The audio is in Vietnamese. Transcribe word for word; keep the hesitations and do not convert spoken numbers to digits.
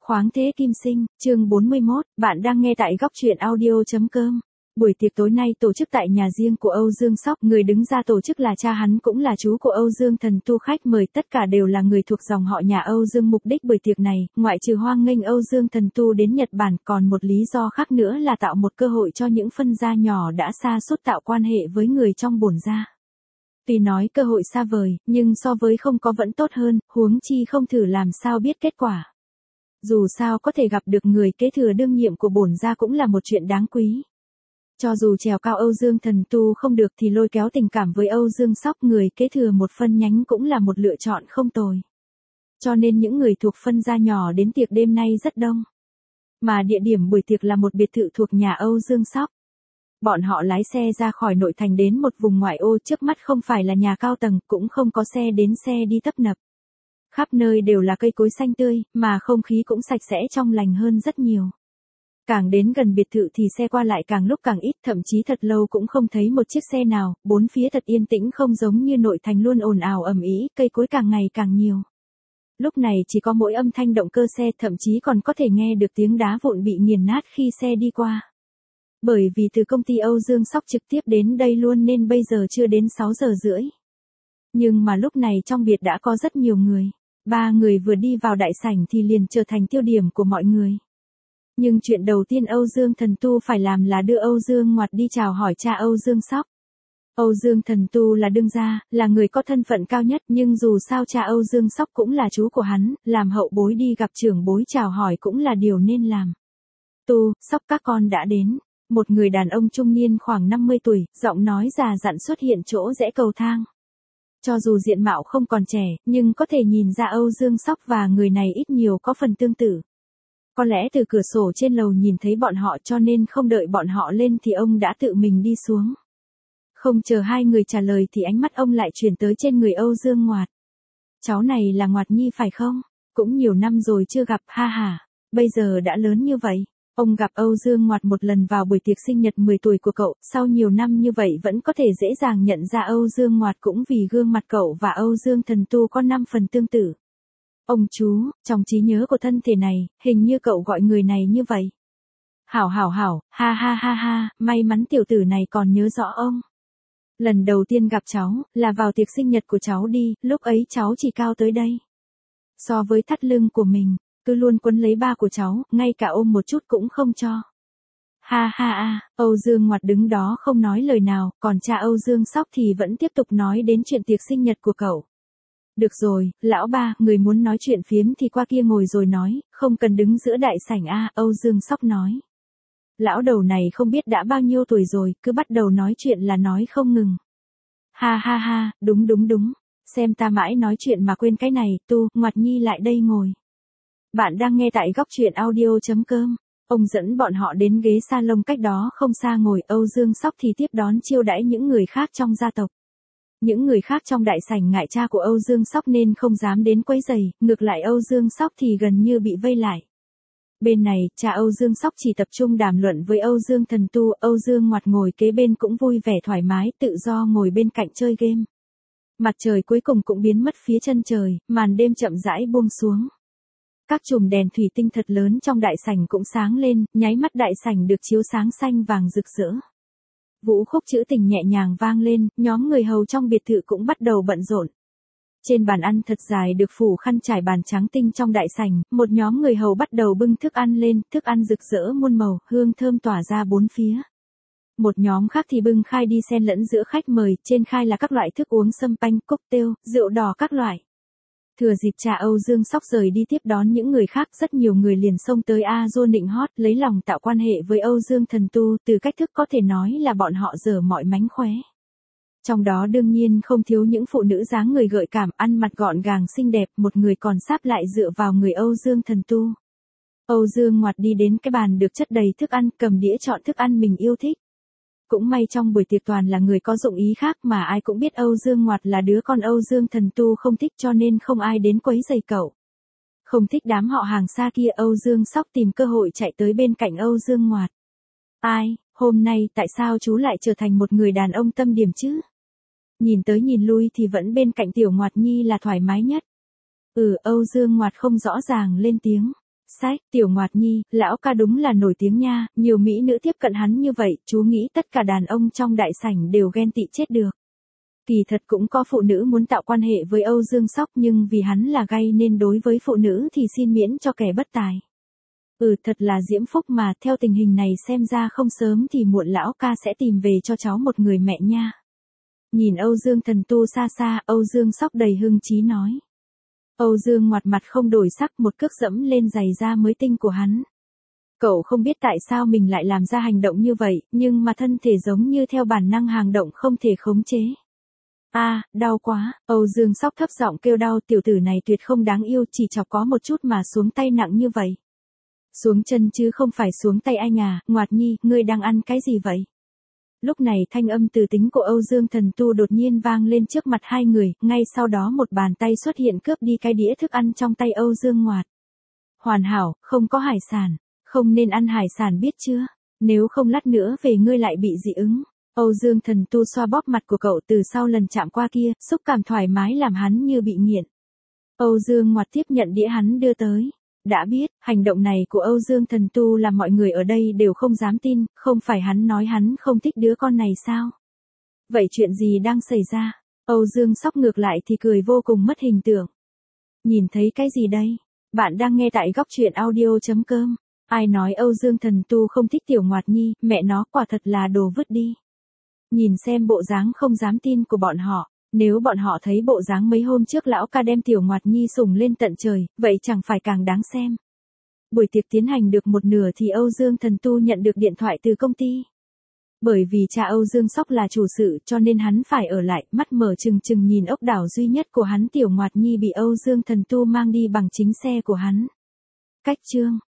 Khoáng thế kim sinh, chương bốn mươi mốt, bạn đang nghe tại góc truyện audio.com. Buổi tiệc tối nay tổ chức tại nhà riêng của Âu Dương Sóc, người đứng ra tổ chức là cha hắn cũng là chú của Âu Dương Thần Tu, khách mời tất cả đều là người thuộc dòng họ nhà Âu Dương. Mục đích buổi tiệc này, ngoại trừ hoan nghênh Âu Dương Thần Tu đến Nhật Bản, còn một lý do khác nữa là tạo một cơ hội cho những phân gia nhỏ đã xa suốt tạo quan hệ với người trong bổn gia. Tuy nói cơ hội xa vời, nhưng so với không có vẫn tốt hơn, huống chi không thử làm sao biết kết quả. Dù sao có thể gặp được người kế thừa đương nhiệm của bổn gia cũng là một chuyện đáng quý. Cho dù trèo cao Âu Dương Thần Tu không được thì lôi kéo tình cảm với Âu Dương Sóc, người kế thừa một phân nhánh cũng là một lựa chọn không tồi. Cho nên những người thuộc phân gia nhỏ đến tiệc đêm nay rất đông. Mà địa điểm buổi tiệc là một biệt thự thuộc nhà Âu Dương Sóc. Bọn họ lái xe ra khỏi nội thành đến một vùng ngoại ô, trước mắt không phải là nhà cao tầng, cũng không có xe đến xe đi tấp nập. Khắp nơi đều là cây cối xanh tươi, mà không khí cũng sạch sẽ trong lành hơn rất nhiều. Càng đến gần biệt thự thì xe qua lại càng lúc càng ít, thậm chí thật lâu cũng không thấy một chiếc xe nào, bốn phía thật yên tĩnh, không giống như nội thành luôn ồn ào ầm ĩ, cây cối càng ngày càng nhiều. Lúc này chỉ có mỗi âm thanh động cơ xe, thậm chí còn có thể nghe được tiếng đá vụn bị nghiền nát khi xe đi qua. Bởi vì từ công ty Âu Dương Sóc trực tiếp đến đây luôn nên bây giờ chưa đến sáu giờ rưỡi. Nhưng mà lúc này trong biệt đã có rất nhiều người. Ba người vừa đi vào đại sảnh thì liền trở thành tiêu điểm của mọi người. Nhưng chuyện đầu tiên Âu Dương Thần Tu phải làm là đưa Âu Dương Ngoạt đi chào hỏi cha Âu Dương Sóc. Âu Dương Thần Tu là đương gia, là người có thân phận cao nhất, nhưng dù sao cha Âu Dương Sóc cũng là chú của hắn, làm hậu bối đi gặp trưởng bối chào hỏi cũng là điều nên làm. Tu, Sóc các con đã đến. Một người đàn ông trung niên khoảng năm mươi tuổi, giọng nói già dặn xuất hiện chỗ rẽ cầu thang. Cho dù diện mạo không còn trẻ, nhưng có thể nhìn ra Âu Dương Sóc và người này ít nhiều có phần tương tự. Có lẽ từ cửa sổ trên lầu nhìn thấy bọn họ cho nên không đợi bọn họ lên thì ông đã tự mình đi xuống. Không chờ hai người trả lời thì ánh mắt ông lại chuyển tới trên người Âu Dương Ngoạt. Cháu này là Ngoạt Nhi phải không? Cũng nhiều năm rồi chưa gặp, ha ha. Bây giờ đã lớn như vậy. Ông gặp Âu Dương Ngoạt một lần vào buổi tiệc sinh nhật mười tuổi của cậu, sau nhiều năm như vậy vẫn có thể dễ dàng nhận ra Âu Dương Ngoạt, cũng vì gương mặt cậu và Âu Dương Thần Tu có năm phần tương tự. Ông chú, trong trí nhớ của thân thể này, hình như cậu gọi người này như vậy. Hảo hảo hảo, ha ha ha ha, may mắn tiểu tử này còn nhớ rõ ông. Lần đầu tiên gặp cháu, là vào tiệc sinh nhật của cháu đi, lúc ấy cháu chỉ cao tới đây. So với thắt lưng của mình. Cứ luôn quấn lấy ba của cháu, ngay cả ôm một chút cũng không cho. Ha ha ha, Âu Dương Ngoạt đứng đó không nói lời nào, còn cha Âu Dương Sóc thì vẫn tiếp tục nói đến chuyện tiệc sinh nhật của cậu. Được rồi, lão ba, người muốn nói chuyện phiếm thì qua kia ngồi rồi nói, không cần đứng giữa đại sảnh a, Âu Dương Sóc nói. Lão đầu này không biết đã bao nhiêu tuổi rồi, cứ bắt đầu nói chuyện là nói không ngừng. Ha ha ha, đúng đúng đúng, xem ta mãi nói chuyện mà quên cái này, Tu, Ngoạt Nhi lại đây ngồi. Bạn đang nghe tại góc truyện audio.com. Ông dẫn bọn họ đến ghế salon cách đó không xa ngồi, Âu Dương Sóc thì tiếp đón chiêu đãi những người khác trong gia tộc. Những người khác trong đại sảnh ngại cha của Âu Dương Sóc nên không dám đến quấy rầy, ngược lại Âu Dương Sóc thì gần như bị vây lại. Bên này, cha Âu Dương Sóc chỉ tập trung đàm luận với Âu Dương Thần Tu, Âu Dương Ngoạt ngồi kế bên cũng vui vẻ thoải mái, tự do ngồi bên cạnh chơi game. Mặt trời cuối cùng cũng biến mất phía chân trời, màn đêm chậm rãi buông xuống. Các chùm đèn thủy tinh thật lớn trong đại sảnh cũng sáng lên, nháy mắt đại sảnh được chiếu sáng xanh vàng rực rỡ. Vũ khúc trữ tình nhẹ nhàng vang lên, nhóm người hầu trong biệt thự cũng bắt đầu bận rộn. Trên bàn ăn thật dài được phủ khăn trải bàn trắng tinh trong đại sảnh, một nhóm người hầu bắt đầu bưng thức ăn lên, thức ăn rực rỡ muôn màu, hương thơm tỏa ra bốn phía. Một nhóm khác thì bưng khai đi xen lẫn giữa khách mời, trên khai là các loại thức uống champagne, cocktail, rượu đỏ các loại. Thừa dịp cha Âu Dương Sóc rời đi tiếp đón những người khác, rất nhiều người liền xông tới A Dô nịnh hót, lấy lòng tạo quan hệ với Âu Dương Thần Tu, từ cách thức có thể nói là bọn họ giở mọi mánh khóe. Trong đó đương nhiên không thiếu những phụ nữ dáng người gợi cảm, ăn mặc gọn gàng xinh đẹp, một người còn sáp lại dựa vào người Âu Dương Thần Tu. Âu Dương Ngoạt đi đến cái bàn được chất đầy thức ăn, cầm đĩa chọn thức ăn mình yêu thích. Cũng may trong buổi tiệc toàn là người có dụng ý khác, mà ai cũng biết Âu Dương Ngoạt là đứa con Âu Dương Thần Tu không thích, cho nên không ai đến quấy rầy cậu. Không thích đám họ hàng xa kia, Âu Dương Sóc tìm cơ hội chạy tới bên cạnh Âu Dương Ngoạt. Ai, hôm nay tại sao chú lại trở thành một người đàn ông tâm điểm chứ? Nhìn tới nhìn lui thì vẫn bên cạnh tiểu Ngoạt Nhi là thoải mái nhất. Ừ, Âu Dương Ngoạt không rõ ràng lên tiếng. Sách, Tiểu Ngoạt Nhi, lão ca đúng là nổi tiếng nha, nhiều mỹ nữ tiếp cận hắn như vậy, chú nghĩ tất cả đàn ông trong đại sảnh đều ghen tị chết được. Kỳ thật cũng có phụ nữ muốn tạo quan hệ với Âu Dương Sóc nhưng vì hắn là gay nên đối với phụ nữ thì xin miễn cho kẻ bất tài. Ừ, thật là diễm phúc mà, theo tình hình này xem ra không sớm thì muộn lão ca sẽ tìm về cho cháu một người mẹ nha. Nhìn Âu Dương Thần Tu xa xa, Âu Dương Sóc đầy hưng chí nói. Âu Dương Ngoạt mặt không đổi sắc, một cước dẫm lên giày da mới tinh của hắn. Cậu không biết tại sao mình lại làm ra hành động như vậy, nhưng mà thân thể giống như theo bản năng hành động không thể khống chế. A, à, đau quá, Âu Dương Sóc thấp giọng kêu đau, tiểu tử này tuyệt không đáng yêu, chỉ chọc có một chút mà xuống tay nặng như vậy. Xuống chân chứ không phải xuống tay anh à, Ngoạt Nhi, ngươi đang ăn cái gì vậy? Lúc này thanh âm từ tính của Âu Dương Thần Tu đột nhiên vang lên trước mặt hai người, ngay sau đó một bàn tay xuất hiện cướp đi cái đĩa thức ăn trong tay Âu Dương Ngoạt. Hoàn hảo, không có hải sản, không nên ăn hải sản biết chưa, nếu không lát nữa về ngươi lại bị dị ứng. Âu Dương Thần Tu xoa bóp mặt của cậu từ sau lần chạm qua kia, xúc cảm thoải mái làm hắn như bị nghiện. Âu Dương Ngoạt tiếp nhận đĩa hắn đưa tới. Đã biết, hành động này của Âu Dương Thần Tu làm mọi người ở đây đều không dám tin, không phải hắn nói hắn không thích đứa con này sao? Vậy chuyện gì đang xảy ra? Âu Dương Sóc ngược lại thì cười vô cùng mất hình tượng. Nhìn thấy cái gì đây? Bạn đang nghe tại góc truyện audio chấm com. Ai nói Âu Dương Thần Tu không thích Tiểu Ngoạt Nhi, mẹ nó quả thật là đồ vứt đi. Nhìn xem bộ dáng không dám tin của bọn họ. Nếu bọn họ thấy bộ dáng mấy hôm trước lão ca đem Tiểu Ngoạt Nhi sủng lên tận trời, vậy chẳng phải càng đáng xem. Buổi tiệc tiến hành được một nửa thì Âu Dương Thần Tu nhận được điện thoại từ công ty. Bởi vì cha Âu Dương Sóc là chủ sự cho nên hắn phải ở lại, mắt mở trừng trừng nhìn ốc đảo duy nhất của hắn Tiểu Ngoạt Nhi bị Âu Dương Thần Tu mang đi bằng chính xe của hắn. Cách chương